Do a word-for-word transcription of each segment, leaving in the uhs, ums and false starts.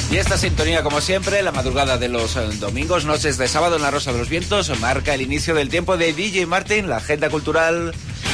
Y esta sintonía, como siempre, la madrugada de los eh, domingos, noches de sábado en La Rosa de los Vientos, marca el inicio del tiempo de D J Martin, la agenda cultural.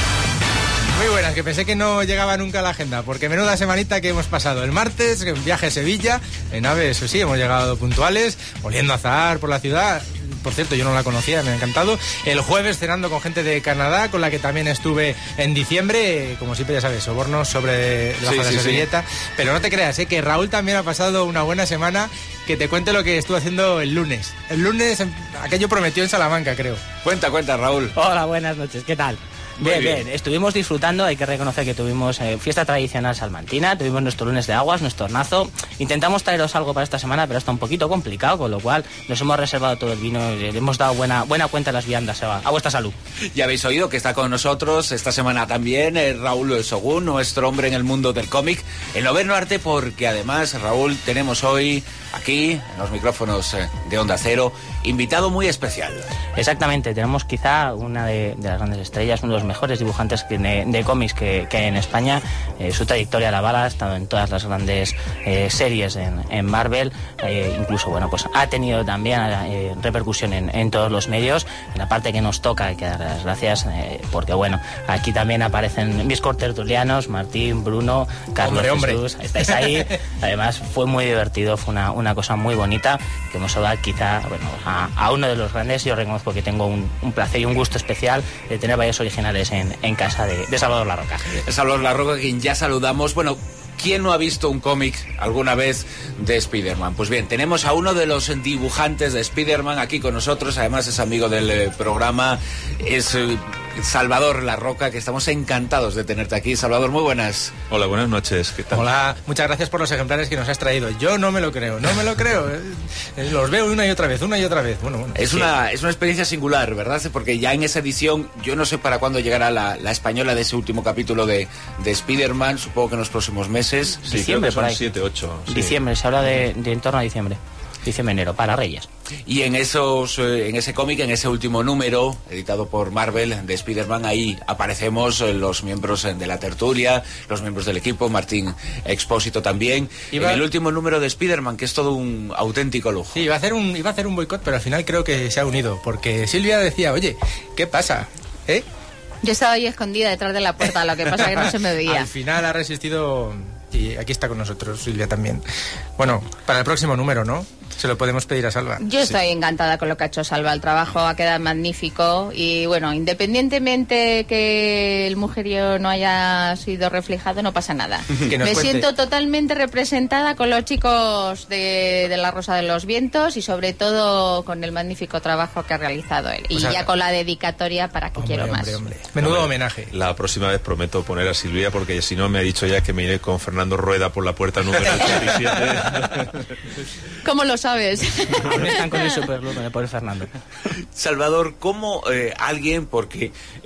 Muy buenas, que pensé que no llegaba nunca a la agenda, porque menuda semanita que hemos pasado. El martes, en viaje a Sevilla, en AVE, eso sí, hemos llegado puntuales, oliendo a azahar por la ciudad. Por cierto, yo no la conocía, me ha encantado. El jueves cenando con gente de Canadá, con la que también estuve en diciembre. Como siempre, ya sabes, sobornos sobre la sí, de sí, la servilleta. Sí. Pero no te creas, ¿eh? Que Raúl también ha pasado una buena semana. Que te cuente lo que estuvo haciendo el lunes. El lunes, aquello prometió en Salamanca, creo. Cuenta, cuenta, Raúl. Hola, buenas noches, ¿qué tal? Bien, bien, bien, estuvimos disfrutando, hay que reconocer que tuvimos eh, fiesta tradicional salmantina, tuvimos nuestro lunes de aguas, nuestro hornazo. Intentamos traeros algo para esta semana, pero está un poquito complicado, con lo cual nos hemos reservado todo el vino y le hemos dado buena, buena cuenta a las viandas, Eva. A vuestra salud. Ya habéis oído que está con nosotros esta semana también eh, Raúl Sogún, nuestro hombre en el mundo del cómic, en Noveno Arte, porque además, Raúl, tenemos hoy aquí, en los micrófonos eh, de Onda Cero, invitado muy especial. Exactamente, tenemos quizá una de, de las grandes estrellas, uno de los mejores dibujantes de, de cómics que, que hay en España. Eh, su trayectoria la bala, ha estado en todas las grandes eh, series en, en Marvel, eh, incluso bueno, pues ha tenido también eh, repercusión en, en todos los medios. En la parte que nos toca hay que dar las gracias, eh, porque bueno, aquí también aparecen mis cortertulianos, Martín, Bruno, Carlos, hombre, Jesús, hombre. estáis ahí. Además fue muy divertido, fue una, una cosa muy bonita, que hemos dado quizá bueno, a, a uno de los grandes. Yo reconozco que tengo un, un placer y un gusto especial de tener varios originales en, en casa de, de Salvador Larroca. Salvador Larroca, quien ya saludamos. Bueno, ¿quién no ha visto un cómic alguna vez de Spider-Man? Pues bien, tenemos a uno de los dibujantes de Spider-Man aquí con nosotros, además es amigo del eh, programa, es eh, Salvador Larroca, que estamos encantados de tenerte aquí. Salvador, muy buenas. Hola, buenas noches, ¿qué tal? Hola, muchas gracias por los ejemplares que nos has traído. Yo no me lo creo, no me lo creo. Los veo una y otra vez, una y otra vez. Bueno, bueno. Es, sí. una, es una experiencia singular, ¿verdad? Porque ya en esa edición, yo no sé para cuándo llegará la, la española de ese último capítulo de, de Spider-Man, supongo que en los próximos meses. Sí, diciembre, creo que son por ahí. siete, ocho. Sí. Diciembre, se habla de, de en torno a diciembre. Diciembre, enero, para Reyes. Y en esos, eh, en ese cómic, en ese último número, editado por Marvel, de Spider-Man, ahí aparecemos eh, los miembros eh, de la tertulia, los miembros del equipo, Martín Expósito también. Iba... En el último número de Spider-Man, que es todo un auténtico lujo. Sí, iba a hacer un, iba a hacer un boicot, pero al final creo que se ha unido, porque Silvia decía, oye, ¿qué pasa? ¿Eh? Yo estaba ahí escondida detrás de la puerta, lo que pasa es que no se me veía. Al final ha resistido, y aquí está con nosotros Silvia también. Bueno, para el próximo número, ¿no? Se lo podemos pedir a Salva. Yo estoy sí. encantada con lo que ha hecho Salva. El trabajo ha quedado magnífico y bueno, independientemente que el mujerío no haya sido reflejado, no pasa nada. Me cuente. Siento totalmente representada con los chicos de, de La Rosa de los Vientos y sobre todo con el magnífico trabajo que ha realizado él. Y o sea, ya con la dedicatoria para que hombre, quiero hombre, más. Hombre. Menudo no, homenaje. La próxima vez prometo poner a Silvia, porque si no me ha dicho ya que me iré con Fernando Rueda por la puerta número ochenta y siete. ¿Cómo lo sabes? Aún están con el superlook, con el pobre Fernando. Salvador, ¿cómo eh, alguien, porque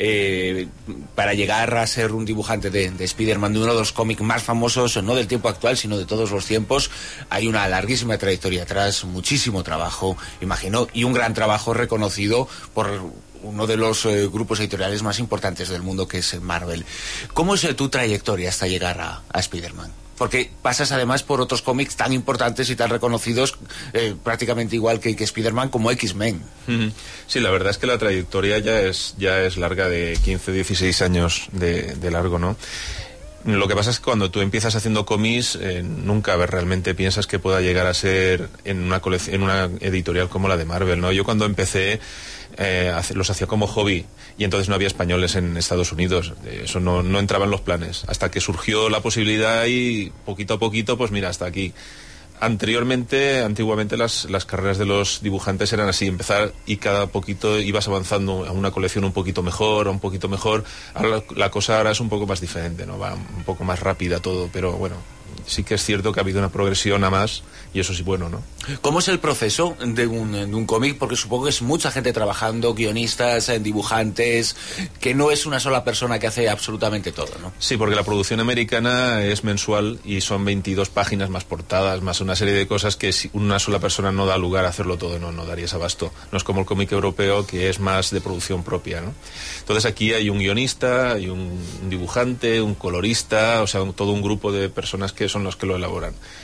eh, para llegar a ser un dibujante de, de Spider-Man, de uno de los cómics más famosos, no del tiempo actual, sino de todos los tiempos, hay una larguísima trayectoria atrás, muchísimo trabajo, imagino, y un gran trabajo reconocido por uno de los eh, grupos editoriales más importantes del mundo, que es Marvel. ¿Cómo es eh, tu trayectoria hasta llegar a, a Spider-Man? Porque pasas además por otros cómics tan importantes y tan reconocidos, eh, prácticamente igual que, que Spider-Man, como X-Men. Sí, la verdad es que la trayectoria ya es, ya es larga, de quince, dieciséis años de, de largo, ¿no? Lo que pasa es que cuando tú empiezas haciendo cómics, eh, nunca a ver, realmente piensas que pueda llegar a ser en una colección, en una editorial como la de Marvel, ¿no? Yo cuando empecé eh, los hacía como hobby y entonces no había españoles en Estados Unidos, eso no, no entraba en los planes, hasta que surgió la posibilidad y poquito a poquito, pues mira, hasta aquí. Anteriormente, antiguamente las, las carreras de los dibujantes eran así, empezar y cada poquito ibas avanzando a una colección un poquito mejor, a un poquito mejor. Ahora la, la cosa ahora es un poco más diferente, ¿no? Va un poco más rápida todo, pero bueno, sí que es cierto que ha habido una progresión a más y eso sí, bueno, ¿no? ¿Cómo es el proceso de un, de un cómic? Porque supongo que es mucha gente trabajando, guionistas, dibujantes, que no es una sola persona que hace absolutamente todo, ¿no? Sí, porque la producción americana es mensual y son veintidós páginas más portadas, más una serie de cosas que si una sola persona no da lugar a hacerlo todo, no, no darías abasto. No es como el cómic europeo, que es más de producción propia, ¿no? Entonces aquí hay un guionista, hay un dibujante, un colorista, o sea, un, todo un grupo de personas que son los que lo elaboran.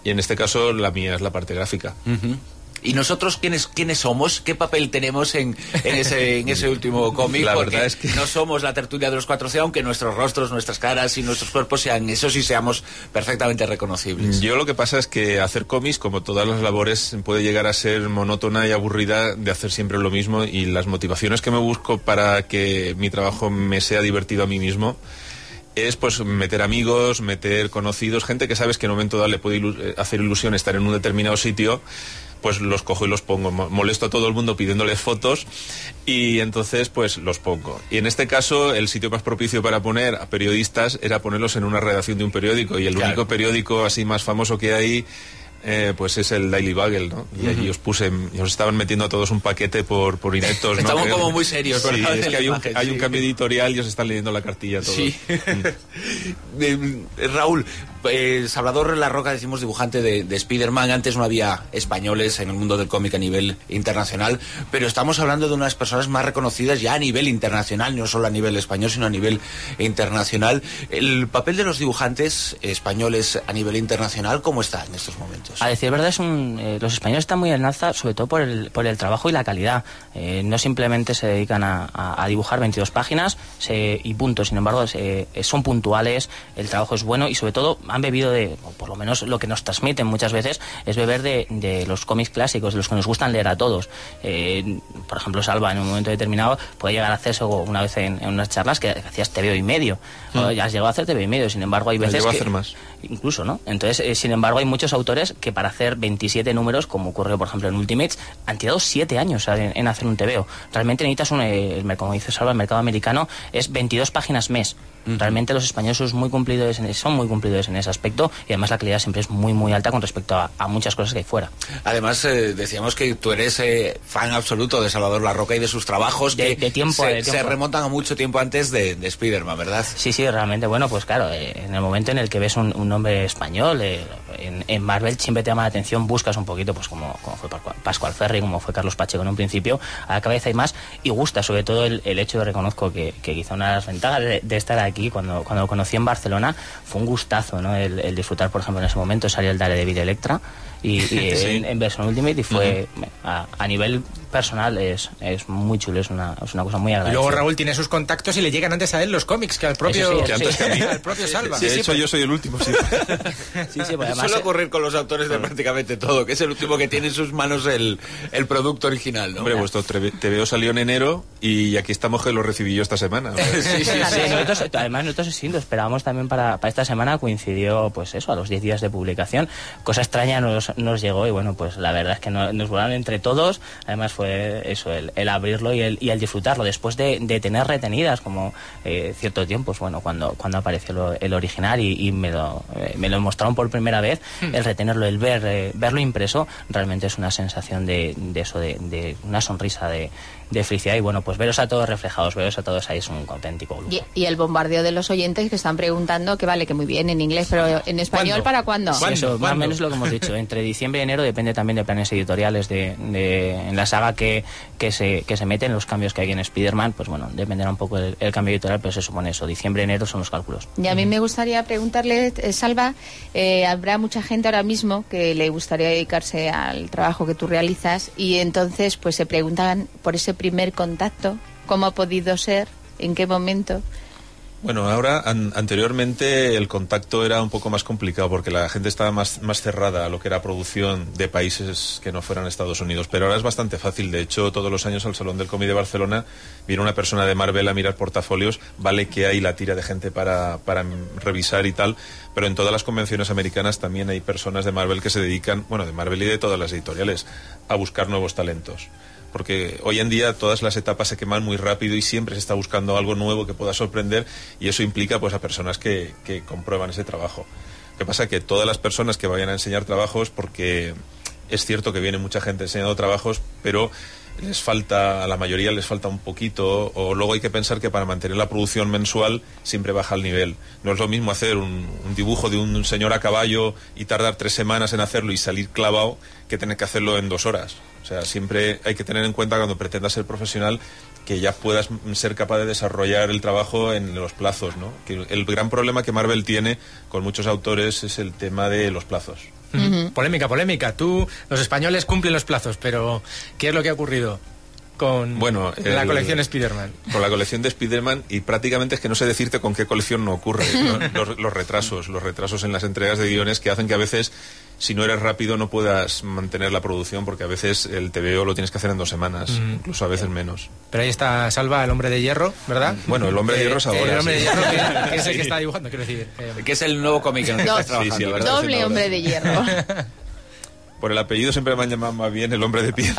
y en este caso la mía es la parte gráfica. Uh-huh. ¿Y nosotros quiénes quiénes somos? ¿Qué papel tenemos en, en, ese, en ese último cómic? La Porque verdad es que no somos la tertulia de los cuatro C, aunque nuestros rostros, nuestras caras y nuestros cuerpos sean esos y seamos perfectamente reconocibles. Yo lo que pasa es que hacer cómics, como todas las labores, puede llegar a ser monótona y aburrida de hacer siempre lo mismo, y las motivaciones que me busco para que mi trabajo me sea divertido a mí mismo es pues meter amigos, meter conocidos, gente que sabes que en un momento dado le puede ilu- hacer ilusión estar en un determinado sitio, pues los cojo y los pongo. Molesto a todo el mundo pidiéndoles fotos y entonces pues los pongo. Y en este caso el sitio más propicio para poner a periodistas era ponerlos en una redacción de un periódico, y el claro. único periódico así más famoso que hay Eh, pues es el Daily Bugle, ¿no? Y allí uh-huh. os puse, os estaban metiendo a todos un paquete por, por ineptos, ¿no? Estamos que, como muy serios, sí, ¿verdad? Es que hay un, imagen, hay sí. un cambio editorial y os están leyendo la cartilla todos. Sí. mm. Raúl, eh, Salvador La Roca, decimos dibujante de, de Spider-Man. Antes no había españoles en el mundo del cómic a nivel internacional, pero estamos hablando de unas personas más reconocidas ya a nivel internacional, no solo a nivel español, sino a nivel internacional. El papel de los dibujantes españoles a nivel internacional, ¿cómo está en estos momentos? A decir verdad, es un, eh, los españoles están muy en alza, sobre todo por el, por el trabajo y la calidad. Eh, no simplemente se dedican a, a, a dibujar veintidós páginas se, y punto. Sin embargo, se, son puntuales, el trabajo es bueno y sobre todo han bebido de, o por lo menos lo que nos transmiten muchas veces, es beber de, de los cómics clásicos, de los que nos gustan leer a todos. Eh, por ejemplo, Salva, en un momento determinado, puede llegar a hacer eso una vez en, en unas charlas que hacías T V O y medio. Mm. O ya has llegado a hacer T V O y medio, sin embargo, hay veces que... a hacer más. Incluso, ¿no? Entonces, eh, sin embargo, hay muchos autores que para hacer veintisiete números, como ocurrió, por ejemplo, en Ultimates, han tirado siete años en, en hacer un T V O. Realmente necesitas un, eh, el, como dice Salva, el mercado americano es veintidós páginas mes. Uh-huh. Realmente los españoles son muy cumplidores en, son muy cumplidores en ese aspecto, y además la calidad siempre es muy muy alta con respecto a, a muchas cosas que hay fuera. Además, eh, decíamos que tú eres eh, fan absoluto de Salvador La Roca y de sus trabajos de, que de tiempo, se, de tiempo. se remontan a mucho tiempo antes de, de Spider-Man, ¿verdad? Sí, sí, realmente, bueno, pues claro, eh, en el momento en el que ves un, un nombre español, eh, en, en Marvel siempre te llama la atención, buscas un poquito, pues como, como fue Pascual Ferry, como fue Carlos Pacheco en un principio, a la cabeza y más, y gusta sobre todo el, el hecho de reconozco que, que quizá una de las ventajas de, de estar aquí, cuando, cuando lo conocí en Barcelona, fue un gustazo, ¿no? El, el disfrutar, por ejemplo, en ese momento salió el Daredevil Electra y, y sí. en, en versión Ultimate, y fue uh-huh. a, a nivel personal es, es muy chulo, es una, es una cosa muy agradable. Y luego Raúl tiene sus contactos y le llegan antes a él los cómics que al propio, sí, que antes que a mí. al propio Salva. Sí, de sí, hecho sí, yo soy el último, sí. sí, sí, pues además, suele ocurrir con los autores de prácticamente todo, que es el último que tiene en sus manos el, el producto original, ¿no? Hombre, vuestro T V O salió en enero y aquí estamos que lo recibí yo esta semana. sí, sí, sí. sí, nosotros, además nosotros sí lo esperábamos también para, para esta semana, coincidió pues eso, a los diez días de publicación. Cosa extraña nos, nos llegó y bueno, pues la verdad es que no, nos volaron entre todos. Además fue eso, el, el abrirlo y el, y el disfrutarlo después de, de tener retenidas como eh, cierto tiempo, pues bueno, cuando, cuando apareció lo, el original y, y me, lo, eh, me lo mostraron por primera vez, hmm. el retenerlo, el ver eh, verlo impreso, realmente es una sensación de, de eso, de, de una sonrisa de, de felicidad, y bueno, pues veros a todos reflejados, veros a todos ahí es un auténtico lujo. Y, y el bombardeo de los oyentes que están preguntando, que vale, que muy bien en inglés, pero en español, ¿cuándo? ¿Para cuándo? Sí, eso, ¿Cuándo? Más o menos lo que hemos dicho, entre diciembre y enero, depende también de planes editoriales de, de en la saga que, que se que se meten, los cambios que hay en Spider-Man, pues bueno, dependerá un poco el, el cambio editorial, pero se supone eso, diciembre, enero son los cálculos. Y a mí me gustaría preguntarle, eh, Salva, eh, habrá mucha gente ahora mismo que le gustaría dedicarse al trabajo que tú realizas, y entonces pues se preguntan por ese primer contacto, cómo ha podido ser, en qué momento. Bueno, ahora, an, anteriormente el contacto era un poco más complicado porque la gente estaba más, más cerrada a lo que era producción de países que no fueran Estados Unidos, pero ahora es bastante fácil. De hecho, todos los años al Salón del Cómic de Barcelona viene una persona de Marvel a mirar portafolios, vale que hay la tira de gente para, para revisar y tal, pero en todas las convenciones americanas también hay personas de Marvel que se dedican, bueno, de Marvel y de todas las editoriales, a buscar nuevos talentos. Porque hoy en día todas las etapas se queman muy rápido y siempre se está buscando algo nuevo que pueda sorprender, y eso implica pues a personas que, que comprueban ese trabajo. Lo que pasa es que todas las personas que vayan a enseñar trabajos, porque es cierto que viene mucha gente enseñando trabajos, pero les falta, a la mayoría les falta un poquito, o luego hay que pensar que para mantener la producción mensual siempre baja el nivel. No es lo mismo hacer un, un dibujo de un señor a caballo y tardar tres semanas en hacerlo y salir clavado que tener que hacerlo en dos horas. O sea, siempre hay que tener en cuenta cuando pretendas ser profesional que ya puedas ser capaz de desarrollar el trabajo en los plazos, ¿no? Que el gran problema que Marvel tiene con muchos autores es el tema de los plazos. Uh-huh. Polémica, polémica. Tú, los españoles cumplen los plazos, pero ¿qué es lo que ha ocurrido con bueno, la el, colección Spider-Man? Con la colección de Spider-Man, y prácticamente es que no sé decirte con qué colección no ocurre. ¿no? Los, los retrasos, los retrasos en las entregas de guiones que hacen que a veces, si no eres rápido, no puedas mantener la producción, porque a veces el T V O lo tienes que hacer en dos semanas, mm. incluso a veces menos. Pero ahí está Salva, el hombre de hierro, ¿verdad? Bueno, el hombre de hierro es ahora. El hombre sí. de hierro que, que es el que está dibujando, quiero decir. Eh, que es el nuevo cómic en el que Do- estás trabajando, sí, sí, ¿verdad? Doble hombre de hierro. Por el apellido siempre me han llamado más bien el hombre de piedra.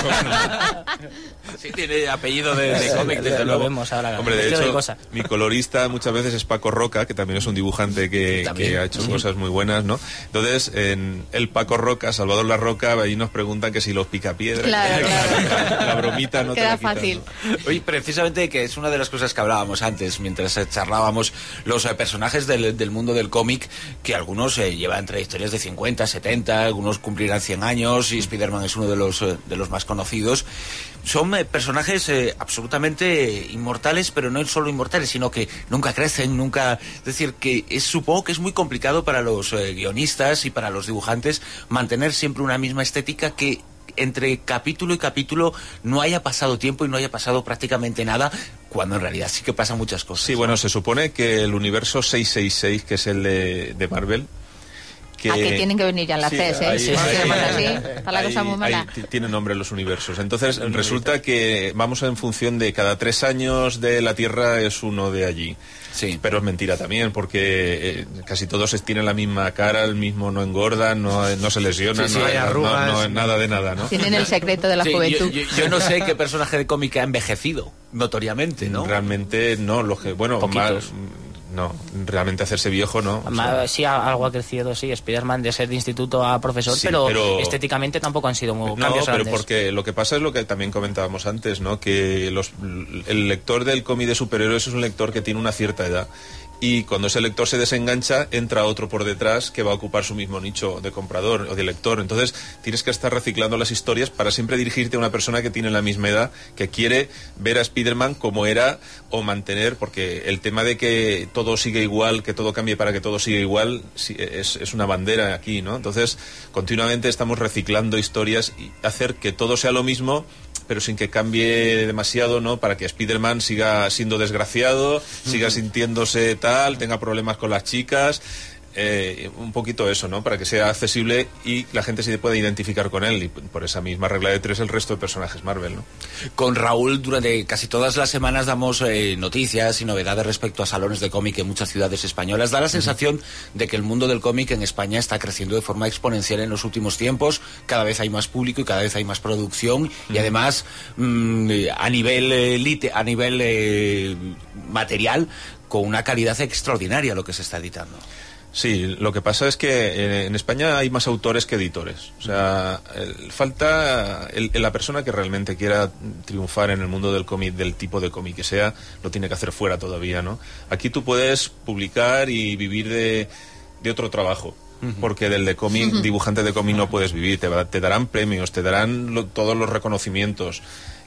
Sí, tiene apellido de, de cómic, desde lo luego. vemos ahora. Hombre, de hecho, de cosa. mi colorista muchas veces es Paco Roca, que también es un dibujante que, que ha hecho sí. cosas muy buenas, ¿no? Entonces, en el Paco Roca, Salvador La Roca, ahí nos preguntan que si los picapiedras, claro, claro. La, la bromita no queda te la quitas, fácil. ¿no? Oye, precisamente que es una de las cosas que hablábamos antes, mientras charlábamos, los eh, personajes del, del mundo del cómic, que algunos eh, llevan trayectorias de cincuenta, setenta, algunos cumplirán cien años, y Spider-Man es uno de los, eh, de los más conocidos. Son eh, personajes eh, absolutamente inmortales, pero no solo inmortales, sino que nunca crecen, nunca... Es decir, que es, supongo que es muy complicado para los eh, guionistas y para los dibujantes mantener siempre una misma estética, que entre capítulo y capítulo no haya pasado tiempo y no haya pasado prácticamente nada, cuando en realidad sí que pasan muchas cosas. Sí, bueno, se supone que el universo seiscientos sesenta y seis, que es el de, de Marvel... Que... Ah, que tienen que venir ya enlaces, sí, ¿eh? Sí, sí, así, está la cosa muy mala. Tienen nombre los universos. Entonces, resulta que vamos en función de cada tres años de la Tierra es uno de allí. Sí. Pero es mentira también, porque eh, casi todos tienen la misma cara, el mismo no engordan, no, no se lesionan, sí, sí, no, hay arrugas, no, no, nada de nada, ¿no? Tienen el secreto de la sí, juventud. Yo, yo, yo no sé qué personaje de cómic ha envejecido, notoriamente, ¿no? Realmente no, lo que, bueno, Poquitos. más... No, realmente hacerse viejo no. O sea, sí, algo ha crecido, sí. Spider-Man de ser de instituto a profesor, sí, pero, pero estéticamente tampoco han sido muy no, cambios pero grandes. Porque lo que pasa es lo que también comentábamos antes, ¿no? Que los, el lector del cómic de superhéroes es un lector que tiene una cierta edad. Y cuando ese lector se desengancha, entra otro por detrás que va a ocupar su mismo nicho de comprador o de lector. Entonces, tienes que estar reciclando las historias para siempre dirigirte a una persona que tiene la misma edad, que quiere ver a Spider-Man como era, o mantener, porque el tema de que todo sigue igual, que todo cambie para que todo siga igual, es, es una bandera aquí, ¿no? Entonces, continuamente estamos reciclando historias y hacer que todo sea lo mismo, pero sin que cambie demasiado, ¿no? Para que Spider-Man siga siendo desgraciado, siga sintiéndose tal, tenga problemas con las chicas, eh, un poquito eso, ¿no? Para que sea accesible y la gente se pueda identificar con él, y por esa misma regla de tres el resto de personajes Marvel, ¿no? Con Raúl durante casi todas las semanas damos eh, noticias y novedades respecto a salones de cómic en muchas ciudades españolas. Da la sensación uh-huh. de que el mundo del cómic en España está creciendo de forma exponencial en los últimos tiempos. Cada vez hay más público y cada vez hay más producción, uh-huh. y además mmm, a nivel eh, lite, a nivel eh, material, con una calidad extraordinaria lo que se está editando. Sí, lo que pasa es que en España hay más autores que editores. O sea, el, falta el, la persona que realmente quiera triunfar en el mundo del cómic, del tipo de cómic que sea, lo tiene que hacer fuera todavía, ¿no? Aquí tú puedes publicar y vivir de, de otro trabajo. Porque del de cómic, uh-huh. dibujante de cómic no puedes vivir. Te, te darán premios, te darán lo, todos los reconocimientos,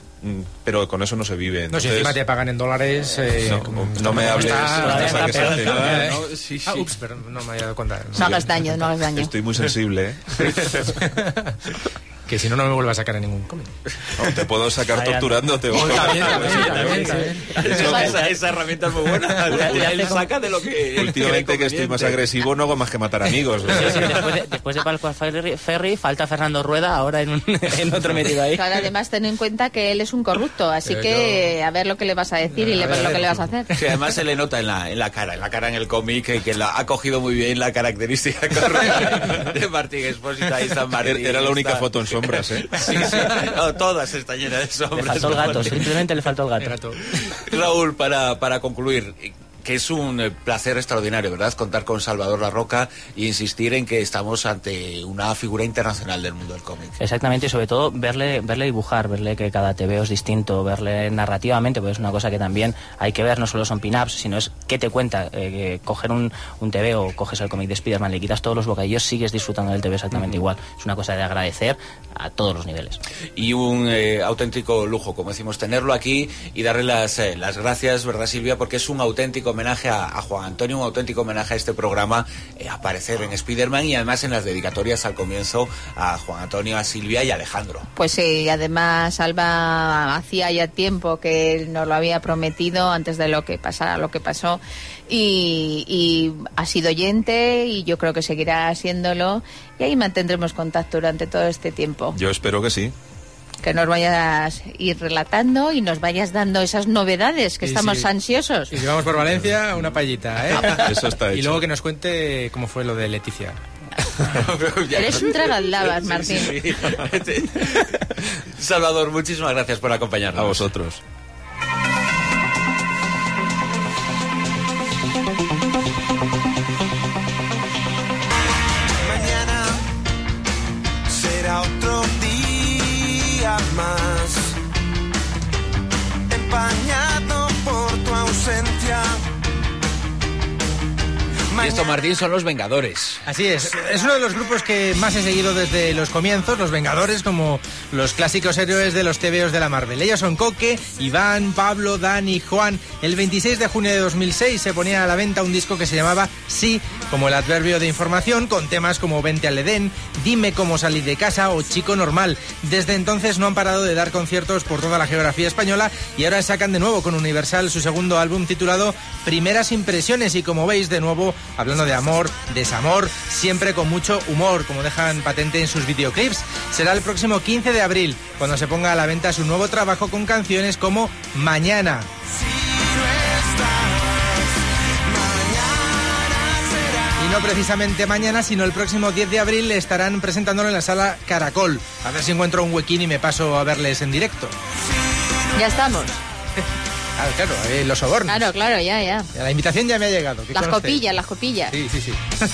pero con eso no se vive. Entonces, no, si encima te pagan en dólares... Eh, no, como, no me hables... Está, que se hace, ¿no? ¿no? Sí, sí. Ah, ups, pero no me había dado cuenta. No, no hagas daño, no hagas daño. Estoy muy sensible, ¿eh? Que si no, no me vuelva a sacar en ningún cómic. No, te puedo sacar torturándote. Oh, también, también, también, también. Esa, esa herramienta es muy buena. Él saca de lo que... Últimamente que estoy más agresivo no hago más que matar amigos. Sí, sí, después, de, después de Palco Ferry, Ferry, falta Fernando Rueda ahora en, un, en otro metido ahí. Claro, además ten en cuenta que él es un corrupto, así que a ver lo que le vas a decir y a ver lo que le vas a hacer. Sí, además se le nota en la, en la cara, en la cara en el cómic, que, que la, ha cogido muy bien la característica de Martín Expósito. Ahí está Martín. Era la única está... foto en sombras, ¿eh? Sí, sí. No, todas están llenas de sombras. Le faltó el gato, simplemente le faltó el gato. Raúl, para, para concluir, que es un placer extraordinario, ¿verdad?, contar con Salvador La Roca y insistir en que estamos ante una figura internacional del mundo del cómic. Exactamente, y sobre todo verle verle dibujar, verle que cada tebeo es distinto, verle narrativamente, pues es una cosa que también hay que ver, no solo son pin-ups, sino es qué te cuenta. Eh, coger un, un tebeo, coges el cómic de Spider-Man, le quitas todos los bocadillos, sigues disfrutando del tebeo exactamente uh-huh. igual. Es una cosa de agradecer a todos los niveles. Y un eh, auténtico lujo, como decimos, tenerlo aquí y darle las, eh, las gracias, ¿verdad, Silvia?, porque es un auténtico homenaje a, a Juan Antonio, un auténtico homenaje a este programa, eh, aparecer en Spiderman y además en las dedicatorias al comienzo a Juan Antonio, a Silvia y a Alejandro. Pues sí, además Alba hacía ya tiempo que nos lo había prometido antes de lo que pasara lo que pasó y, y ha sido oyente y yo creo que seguirá haciéndolo y ahí mantendremos contacto durante todo este tiempo. Yo espero que sí. Que nos vayas a ir relatando y nos vayas dando esas novedades que sí, estamos sí. ansiosos. Y si vamos por Valencia, una paellita, ¿eh? Eso está hecho. Y luego que nos cuente cómo fue lo de Leticia. Eres un tragalabas, Martín. Sí, sí, sí. Salvador, muchísimas gracias por acompañarnos. A vosotros. Mañana será otro día más, empañado por tu ausencia. Y esto, Martín, son Los Vengadores. Así es, es uno de los grupos que más he seguido desde los comienzos, Los Vengadores, como los clásicos héroes de los tebeos de la Marvel. Ellos son Coque, Iván, Pablo, Dani, Juan. El veintiséis de junio de dos mil seis se ponía a la venta un disco que se llamaba Sí, como el adverbio de información, con temas como Vente al Edén, Dime cómo salir de casa o Chico Normal. Desde entonces no han parado de dar conciertos por toda la geografía española y ahora sacan de nuevo con Universal su segundo álbum titulado Primeras Impresiones y, como veis, de nuevo hablando de amor, desamor, siempre con mucho humor, como dejan patente en sus videoclips. Será el próximo quince de abril cuando se ponga a la venta su nuevo trabajo con canciones como Mañana. Y no precisamente mañana, sino el próximo diez de abril estarán presentándolo en la sala Caracol. A ver si encuentro un huequín y me paso a verles en directo. Ya estamos. Claro, claro, eh, los sobornos. Claro, claro, ya, ya. La invitación ya me ha llegado. Las copillas, las copillas. Sí, sí, sí.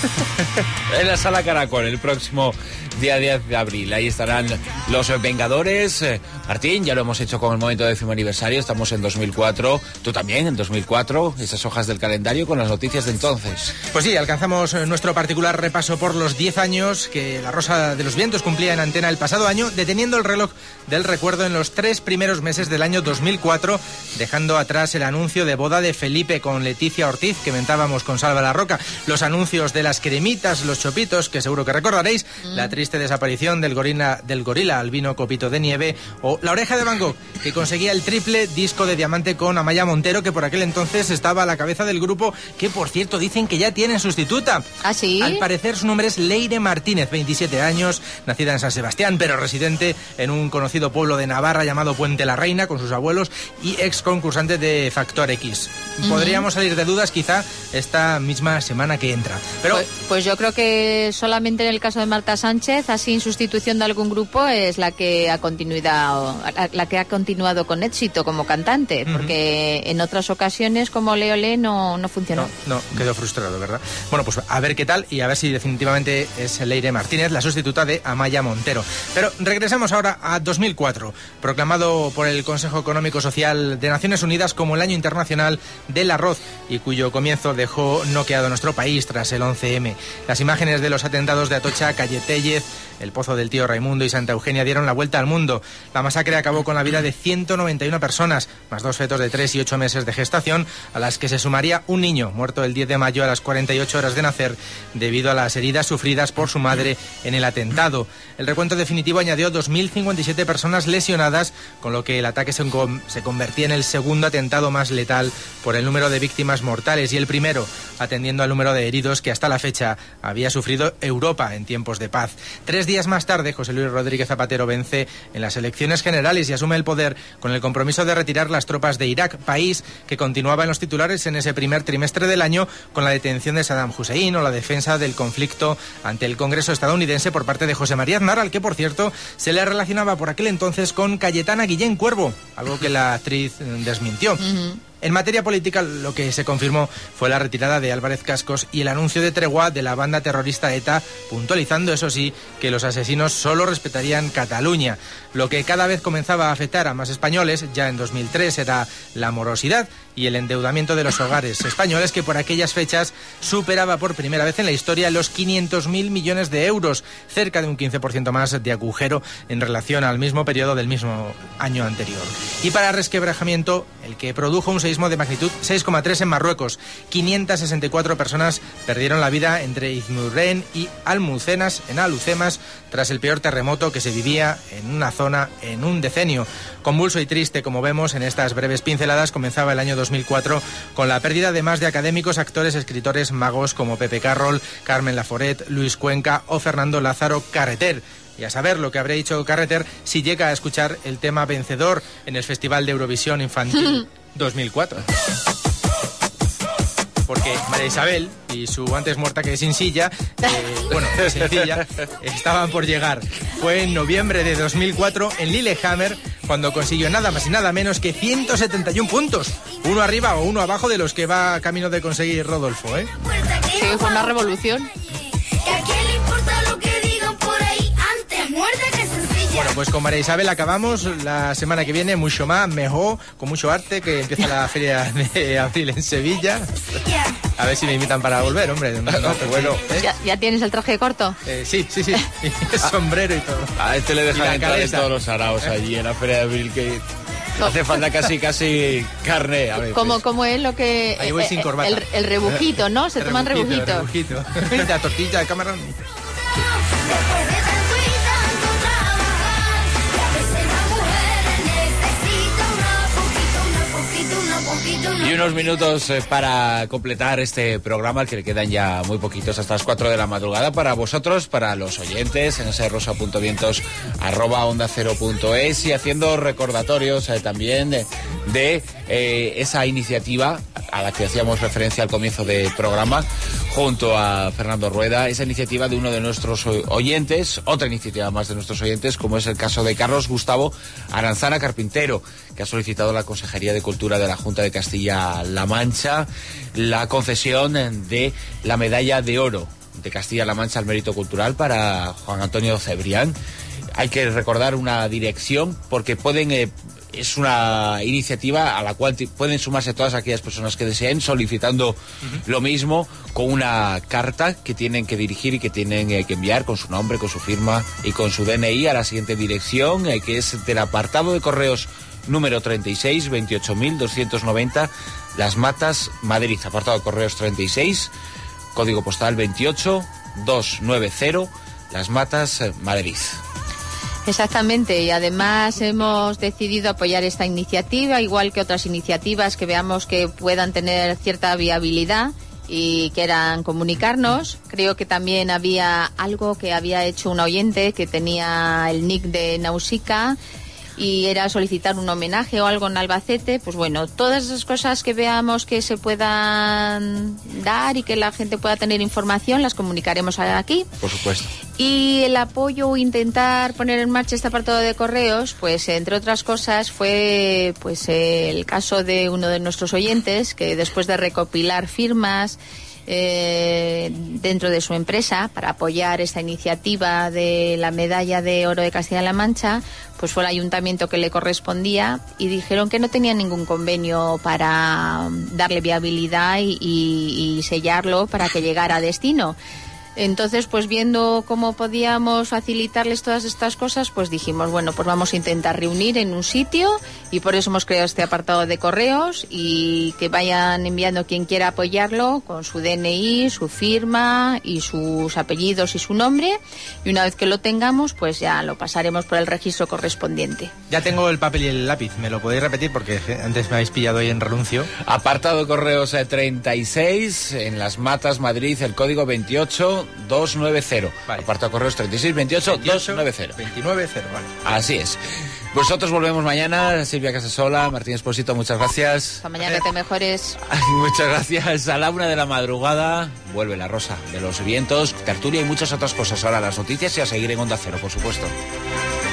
En la sala Caracol, el próximo día diez de abril. Ahí estarán Los Vengadores. Eh, Martín, ya lo hemos hecho con el momento décimo aniversario. Estamos en dos mil cuatro. Tú también, en dos mil cuatro. Esas hojas del calendario con las noticias de entonces. Pues sí, alcanzamos nuestro particular repaso por los diez años que La Rosa de los Vientos cumplía en antena el pasado año, deteniendo el reloj del recuerdo en los tres primeros meses del año dos mil cuatro, dejando atrás el anuncio de boda de Felipe con Leticia Ortiz, que mentábamos con Salva La Roca, los anuncios de las cremitas, los chopitos, que seguro que recordaréis, mm. la triste desaparición del gorila, del gorila albino Copito de Nieve, o La Oreja de Van Gogh, que conseguía el triple disco de diamante con Amaya Montero, que por aquel entonces estaba a la cabeza del grupo, que por cierto dicen que ya tiene sustituta. ¿Ah, sí? Al parecer su nombre es Leire Martínez, veintisiete años, nacida en San Sebastián, pero residente en un conocido pueblo de Navarra llamado Puente la Reina, con sus abuelos, y ex concursante de Factor X. Podríamos salir de dudas quizá esta misma semana que entra. Pero pues, pues yo creo que solamente en el caso de Marta Sánchez, así en sustitución de algún grupo, es la que ha continuado, la que ha continuado con éxito como cantante, uh-huh. porque en otras ocasiones como Leo Le no, no funcionó. No, no, quedó frustrado, ¿verdad? Bueno, pues a ver qué tal y a ver si definitivamente es Leire Martínez, la sustituta de Amaya Montero. Pero regresamos ahora a dos mil cuatro, proclamado por el Consejo Económico Social de Naciones Unidas como el Año Internacional del Arroz y cuyo comienzo dejó noqueado nuestro país tras el once eme. Las imágenes de los atentados de Atocha, Calle Tellez, el Pozo del Tío Raimundo y Santa Eugenia dieron la vuelta al mundo. La masacre acabó con la vida de ciento noventa y una personas, más dos fetos de tres y ocho meses de gestación, a las que se sumaría un niño, muerto el diez de mayo a las cuarenta y ocho horas de nacer, debido a las heridas sufridas por su madre en el atentado. El recuento definitivo añadió dos mil cincuenta y siete personas lesionadas, con lo que el ataque se, con- se convertía en el segundo atentado más letal por el número de víctimas mortales y el primero, atendiendo al número de heridos que hasta la fecha había sufrido Europa en tiempos de paz. Tres días más tarde, José Luis Rodríguez Zapatero vence en las elecciones generales y asume el poder con el compromiso de retirar las tropas de Irak, país que continuaba en los titulares en ese primer trimestre del año con la detención de Saddam Hussein o la defensa del conflicto ante el Congreso estadounidense por parte de José María Aznar, al que, por cierto, se le relacionaba por aquel entonces con Cayetana Guillén Cuervo, algo que la actriz desmintió. Uh-huh. En materia política, lo que se confirmó fue la retirada de Álvarez Cascos y el anuncio de tregua de la banda terrorista ETA, puntualizando, eso sí, que los asesinos solo respetarían Cataluña. Lo que cada vez comenzaba a afectar a más españoles, ya en dos mil tres, era la morosidad y el endeudamiento de los hogares españoles, que por aquellas fechas superaba por primera vez en la historia los quinientos mil millones de euros, cerca de un quince por ciento más de agujero en relación al mismo periodo del mismo año anterior. Y para resquebrajamiento, el que produjo un seis seísmo de magnitud seis coma tres en Marruecos. quinientas sesenta y cuatro personas perdieron la vida entre Iznurren y Almucenas, en Alucemas, tras el peor terremoto que se vivía en una zona en un decenio. Convulso y triste, como vemos en estas breves pinceladas, comenzaba el año dos mil cuatro con la pérdida de más de académicos, actores, escritores, magos como Pepe Carroll, Carmen Laforet, Luis Cuenca o Fernando Lázaro Carreter. Y a saber lo que habrá dicho Carreter si llega a escuchar el tema vencedor en el Festival de Eurovisión Infantil dos mil cuatro. Porque María Isabel y su antes muerta que sin silla, eh, bueno, sencilla, estaban por llegar. Fue en noviembre de dos mil cuatro en Lillehammer cuando consiguió nada más y nada menos que ciento setenta y uno puntos. Uno arriba o uno abajo de los que va camino de conseguir Rodolfo, ¿eh? Sí, fue una revolución. Bueno, pues con María Isabel acabamos. La semana que viene mucho más, mejor, con mucho arte, que empieza la feria de abril en Sevilla. A ver si me invitan para volver, hombre. No, no, bueno. ¿Eh? ¿Ya, ¿Ya tienes el traje corto? Eh, sí, sí, sí. Sombrero y todo. A este le dejan entrar en todos los araos allí en la feria de abril, que hace falta casi casi carne a veces. Como, como es lo que... Ahí voy sin corbata. El, el rebujito, ¿no? Se el toman rebujito. rebujito. La tortilla de camarón. Y unos minutos eh, para completar este programa, que le quedan ya muy poquitos hasta las cuatro de la madrugada, para vosotros, para los oyentes, en ese rosa punto vientos arroba onda cero punto es, y haciendo recordatorios eh, también de, de eh, esa iniciativa a la que hacíamos referencia al comienzo del programa, junto a Fernando Rueda, esa iniciativa de uno de nuestros oyentes, otra iniciativa más de nuestros oyentes, como es el caso de Carlos Gustavo Aranzana Carpintero, que ha solicitado a la Consejería de Cultura de la Junta de Castilla-La Mancha la concesión de la medalla de oro de Castilla-La Mancha al mérito cultural para Juan Antonio Cebrián. Hay que recordar una dirección, porque pueden... Eh, es una iniciativa a la cual pueden sumarse todas aquellas personas que deseen, solicitando uh-huh. lo mismo, con una carta que tienen que dirigir y que tienen eh, que enviar con su nombre, con su firma y con su D N I a la siguiente dirección, eh, que es del apartado de correos número treinta y seis, veintiocho mil doscientos noventa, Las Matas, Madrid. Apartado de correos treinta y seis, código postal veintiocho mil doscientos noventa, Las Matas, Madrid. Exactamente, y además hemos decidido apoyar esta iniciativa, igual que otras iniciativas que veamos que puedan tener cierta viabilidad y quieran comunicarnos. Creo que también había algo que había hecho un oyente que tenía el nick de Nausicaa y era solicitar un homenaje o algo en Albacete. Pues bueno, todas esas cosas que veamos que se puedan dar y que la gente pueda tener información, las comunicaremos aquí. Por supuesto. Y el apoyo o intentar poner en marcha este apartado de correos, pues entre otras cosas fue pues el caso de uno de nuestros oyentes que después de recopilar firmas Eh, dentro de su empresa para apoyar esta iniciativa de la medalla de oro de Castilla-La Mancha, pues fue el ayuntamiento que le correspondía y dijeron que no tenían ningún convenio para darle viabilidad y, y, y sellarlo para que llegara a destino. Entonces, pues viendo cómo podíamos facilitarles todas estas cosas, pues dijimos, bueno, pues vamos a intentar reunir en un sitio, y por eso hemos creado este apartado de correos, y que vayan enviando quien quiera apoyarlo con su D N I, su firma y sus apellidos y su nombre, y una vez que lo tengamos, pues ya lo pasaremos por el registro correspondiente. Ya tengo el papel y el lápiz, ¿me lo podéis repetir? Porque antes me habéis pillado ahí en renuncio. Apartado de correos treinta y seis, en Las Matas, Madrid, el código veintiocho mil doscientos noventa. Vale. Apartado de correos treinta y seis, veintiocho mil doscientos noventa. veintinueve cero, vale. Así es. Vosotros volvemos mañana. Silvia Casasola, Martín Espósito, muchas gracias. Hasta mañana, que te mejores. Muchas gracias. A la una de la madrugada vuelve la Rosa de los Vientos, tertulia y muchas otras cosas. Ahora las noticias y a seguir en Onda Cero, por supuesto.